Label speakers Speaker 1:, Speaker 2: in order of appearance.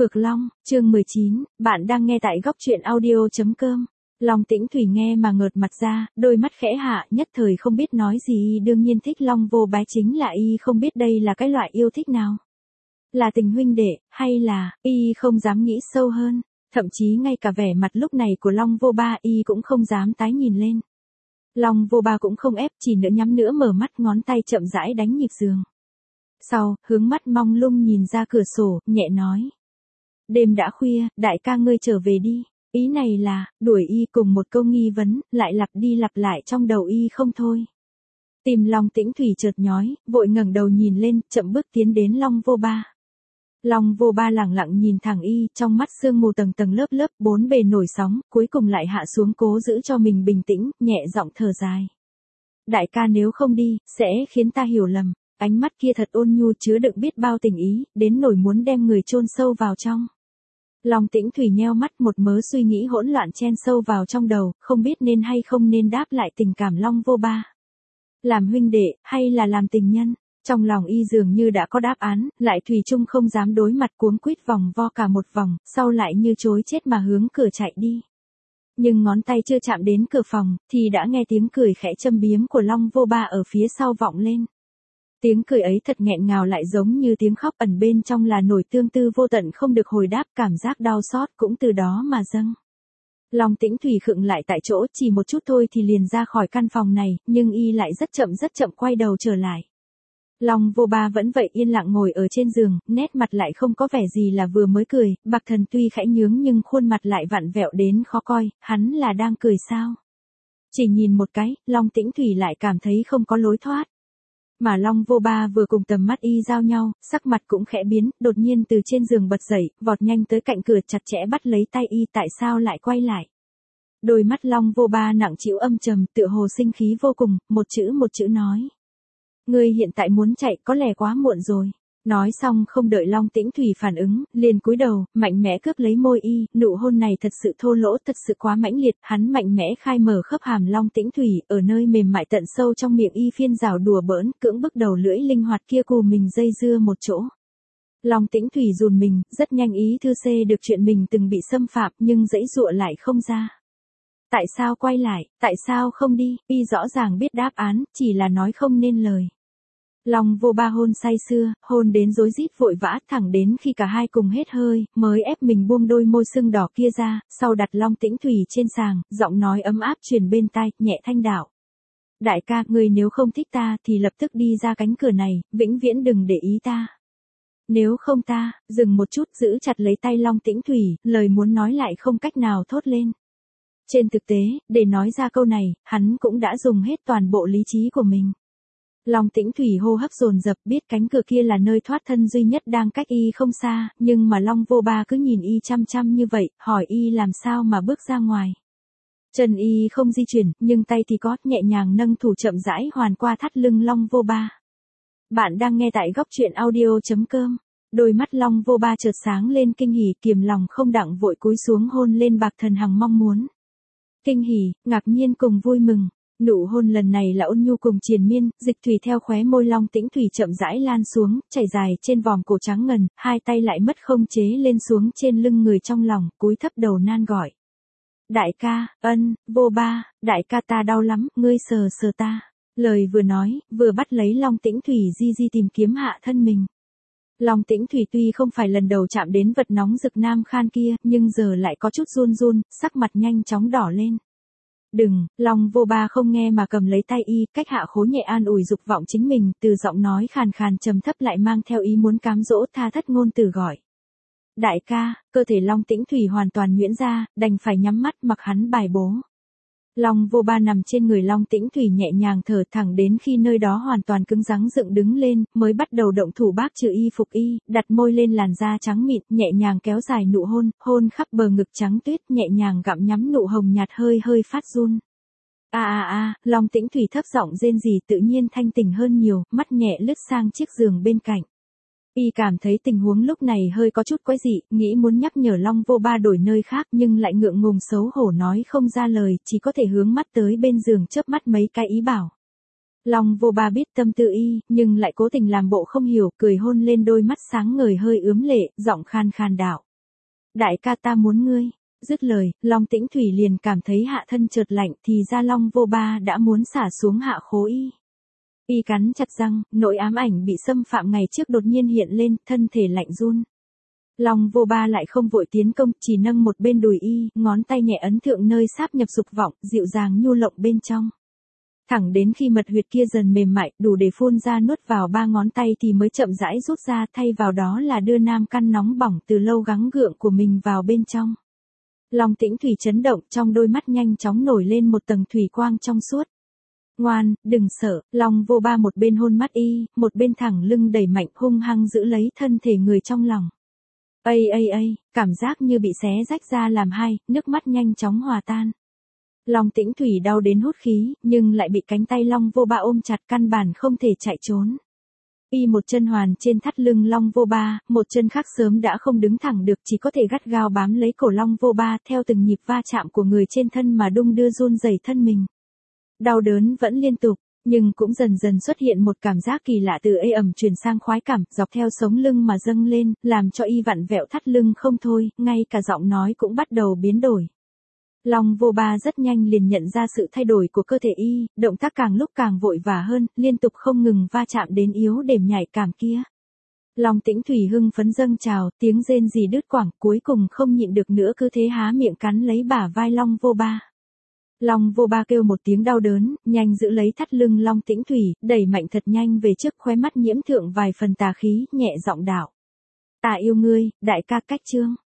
Speaker 1: Phược Long, chương 19, bạn đang nghe tại góc truyện audio.com. Long Tĩnh Thủy nghe mà ngợt mặt ra, đôi mắt khẽ hạ, nhất thời không biết nói gì, đương nhiên thích Long Vô Bái chính là y không biết đây là cái loại yêu thích nào. Là tình huynh đệ, hay là, y không dám nghĩ sâu hơn, thậm chí ngay cả vẻ mặt lúc này của Long Vô Ba y cũng không dám tái nhìn lên. Long Vô Ba cũng không ép, chỉ nữa nhắm nữa mở mắt, ngón tay chậm rãi đánh nhịp giường. Sau, hướng mắt mong lung nhìn ra cửa sổ, nhẹ nói. Đêm đã khuya, đại ca ngươi trở về đi. Ý này là, đuổi y cùng một câu nghi vấn, lại lặp đi lặp lại trong đầu y không thôi. Tim Long Tĩnh Thủy chợt nhói, vội ngẩng đầu nhìn lên, chậm bước tiến đến Long Vô Ba. Long Vô Ba lẳng lặng nhìn thẳng y, trong mắt sương mù tầng tầng lớp lớp, bốn bề nổi sóng, cuối cùng lại hạ xuống cố giữ cho mình bình tĩnh, nhẹ giọng thở dài. Đại ca nếu không đi, sẽ khiến ta hiểu lầm. Ánh mắt kia thật ôn nhu chứa đựng biết bao tình ý, đến nỗi muốn đem người chôn sâu vào trong. Long Tĩnh Thủy nheo mắt, một mớ suy nghĩ hỗn loạn chen sâu vào trong đầu, không biết nên hay không nên đáp lại tình cảm Long Vô Ba. Làm huynh đệ, hay là làm tình nhân? Trong lòng y dường như đã có đáp án, lại thủy chung không dám đối mặt, cuống quýt vòng vo cả một vòng, sau lại như chối chết mà hướng cửa chạy đi. Nhưng ngón tay chưa chạm đến cửa phòng, thì đã nghe tiếng cười khẽ châm biếm của Long Vô Ba ở phía sau vọng lên. Tiếng cười ấy thật nghẹn ngào, lại giống như tiếng khóc, ẩn bên trong là nỗi tương tư vô tận không được hồi đáp, cảm giác đau xót cũng từ đó mà dâng. Long Tĩnh Thủy khựng lại tại chỗ, chỉ một chút thôi thì liền ra khỏi căn phòng này, nhưng y lại rất chậm quay đầu trở lại. Long Vô Ba vẫn vậy yên lặng ngồi ở trên giường, nét mặt lại không có vẻ gì là vừa mới cười, bạc thần tuy khẽ nhướng nhưng khuôn mặt lại vặn vẹo đến khó coi, hắn là đang cười sao? Chỉ nhìn một cái, Long Tĩnh Thủy lại cảm thấy không có lối thoát. Mà Long Vô Ba vừa cùng tầm mắt y giao nhau, sắc mặt cũng khẽ biến, đột nhiên từ trên giường bật dậy, vọt nhanh tới cạnh cửa, chặt chẽ bắt lấy tay y, tại sao lại quay lại? Đôi mắt Long Vô Ba nặng trĩu âm trầm, tựa hồ sinh khí vô cùng, một chữ nói. Ngươi hiện tại muốn chạy, có lẽ quá muộn rồi. Nói xong không đợi Long Tĩnh Thủy phản ứng, liền cúi đầu, mạnh mẽ cướp lấy môi y, nụ hôn này thật sự thô lỗ, thật sự quá mãnh liệt, hắn mạnh mẽ khai mở khớp hàm Long Tĩnh Thủy, ở nơi mềm mại tận sâu trong miệng y phiên rào đùa bỡn, cưỡng bức đầu lưỡi linh hoạt kia cù mình dây dưa một chỗ. Long Tĩnh Thủy rùn mình, rất nhanh ý thư xê được chuyện mình từng bị xâm phạm, nhưng dãy dụa lại không ra. Tại sao quay lại, tại sao không đi, y rõ ràng biết đáp án, chỉ là nói không nên lời. Long Vô Ba hôn say sưa, hôn đến rối rít vội vã, thẳng đến khi cả hai cùng hết hơi, mới ép mình buông đôi môi sưng đỏ kia ra, sau đặt Long Tĩnh Thủy trên sàng, giọng nói ấm áp truyền bên tai, nhẹ thanh đạo. Đại ca, người nếu không thích ta thì lập tức đi ra cánh cửa này, vĩnh viễn đừng để ý ta. Nếu không ta, dừng một chút, giữ chặt lấy tay Long Tĩnh Thủy, lời muốn nói lại không cách nào thốt lên. Trên thực tế, để nói ra câu này, hắn cũng đã dùng hết toàn bộ lý trí của mình. Long Tĩnh Thủy hô hấp dồn dập, biết cánh cửa kia là nơi thoát thân duy nhất đang cách y không xa, nhưng mà Long Vô Ba cứ nhìn y chăm chăm như vậy, hỏi y làm sao mà bước ra ngoài. Chân y không di chuyển, nhưng tay thì có, nhẹ nhàng nâng thủ chậm rãi hoàn qua thắt lưng Long Vô Ba. Bạn đang nghe tại góc truyện audio.com. Đôi mắt Long Vô Ba chợt sáng lên kinh hỉ, kiềm lòng không đặng vội cúi xuống hôn lên bạc thần hằng mong muốn. Kinh hỉ, ngạc nhiên cùng vui mừng. Nụ hôn lần này là ôn nhu cùng triền miên, dịch thủy theo khóe môi Long Tĩnh Thủy chậm rãi lan xuống, chảy dài trên vòm cổ trắng ngần, hai tay lại mất không chế lên xuống trên lưng người trong lòng, cúi thấp đầu nan gọi. Đại ca, Vô Ba, đại ca ta đau lắm, ngươi sờ sờ ta. Lời vừa nói, vừa bắt lấy Long Tĩnh Thủy di tìm kiếm hạ thân mình. Long Tĩnh Thủy tuy không phải lần đầu chạm đến vật nóng rực nam khan kia, nhưng giờ lại có chút run, sắc mặt nhanh chóng đỏ lên. Đừng, Long Vô Ba không nghe mà cầm lấy tay y, cách hạ khố nhẹ an ủi dục vọng chính mình, từ giọng nói khàn khàn trầm thấp lại mang theo ý muốn cám dỗ tha thất ngôn từ gọi. Đại ca, cơ thể Long Tĩnh Thủy hoàn toàn nhuyễn ra, đành phải nhắm mắt mặc hắn bài bố. Long Vô Ba nằm trên người Long Tĩnh Thủy nhẹ nhàng thở thẳng đến khi nơi đó hoàn toàn cứng rắn dựng đứng lên, mới bắt đầu động thủ bác trừ y phục y, đặt môi lên làn da trắng mịn, nhẹ nhàng kéo dài nụ hôn, hôn khắp bờ ngực trắng tuyết, nhẹ nhàng gặm nhắm nụ hồng nhạt hơi phát run. Long Tĩnh Thủy thấp giọng rên rỉ, tự nhiên thanh tỉnh hơn nhiều, mắt nhẹ lướt sang chiếc giường bên cạnh. Y cảm thấy tình huống lúc này hơi có chút quái dị, nghĩ muốn nhắc nhở Long Vô Ba đổi nơi khác nhưng lại ngượng ngùng xấu hổ nói không ra lời, chỉ có thể hướng mắt tới bên giường chớp mắt mấy cái ý bảo. Long Vô Ba biết tâm tư y, nhưng lại cố tình làm bộ không hiểu, cười hôn lên đôi mắt sáng ngời hơi ướm lệ, giọng khan đạo. Đại ca ta muốn ngươi. Dứt lời, Long Tĩnh Thủy liền cảm thấy hạ thân chợt lạnh thì ra Long Vô Ba đã muốn xả xuống hạ khố y. Y cắn chặt răng, nỗi ám ảnh bị xâm phạm ngày trước đột nhiên hiện lên, thân thể lạnh run. Long Vô Ba lại không vội tiến công, chỉ nâng một bên đùi y, ngón tay nhẹ ấn thượng nơi sáp nhập dục vọng, dịu dàng nhu lộng bên trong. Thẳng đến khi mật huyệt kia dần mềm mại, đủ để phun ra nuốt vào 3 ngón tay thì mới chậm rãi rút ra, thay vào đó là đưa nam căn nóng bỏng từ lâu gắng gượng của mình vào bên trong. Long Tĩnh Thủy chấn động, trong đôi mắt nhanh chóng nổi lên một tầng thủy quang trong suốt. Ngoan, đừng sợ, Long Vô Ba một bên hôn mắt y, một bên thẳng lưng đẩy mạnh hung hăng giữ lấy thân thể người trong lòng. Cảm giác như bị xé rách ra làm hai, nước mắt nhanh chóng hòa tan. Long Tĩnh Thủy đau đến hút khí, nhưng lại bị cánh tay Long Vô Ba ôm chặt, căn bản không thể chạy trốn. Y một chân hoàn trên thắt lưng Long Vô Ba, một chân khác sớm đã không đứng thẳng được, chỉ có thể gắt gao bám lấy cổ Long Vô Ba, theo từng nhịp va chạm của người trên thân mà đung đưa run rẩy thân mình. Đau đớn vẫn liên tục, nhưng cũng dần dần xuất hiện một cảm giác kỳ lạ từ ê ẩm chuyển sang khoái cảm, dọc theo sống lưng mà dâng lên, làm cho y vặn vẹo thắt lưng không thôi, ngay cả giọng nói cũng bắt đầu biến đổi. Long Vô Ba rất nhanh liền nhận ra sự thay đổi của cơ thể y, động tác càng lúc càng vội vã hơn, liên tục không ngừng va chạm đến yếu đềm nhạy cảm kia. Long Tĩnh Thủy hưng phấn dâng trào, tiếng rên rỉ đứt quãng, cuối cùng không nhịn được nữa cứ thế há miệng cắn lấy bả vai Long Vô Ba. Long Vô Ba kêu một tiếng đau đớn, nhanh giữ lấy thắt lưng Long Tĩnh Thủy, đẩy mạnh thật nhanh về trước, khóe mắt nhiễm thượng vài phần tà khí, nhẹ giọng đạo: "Ta yêu ngươi, đại ca." Cách chương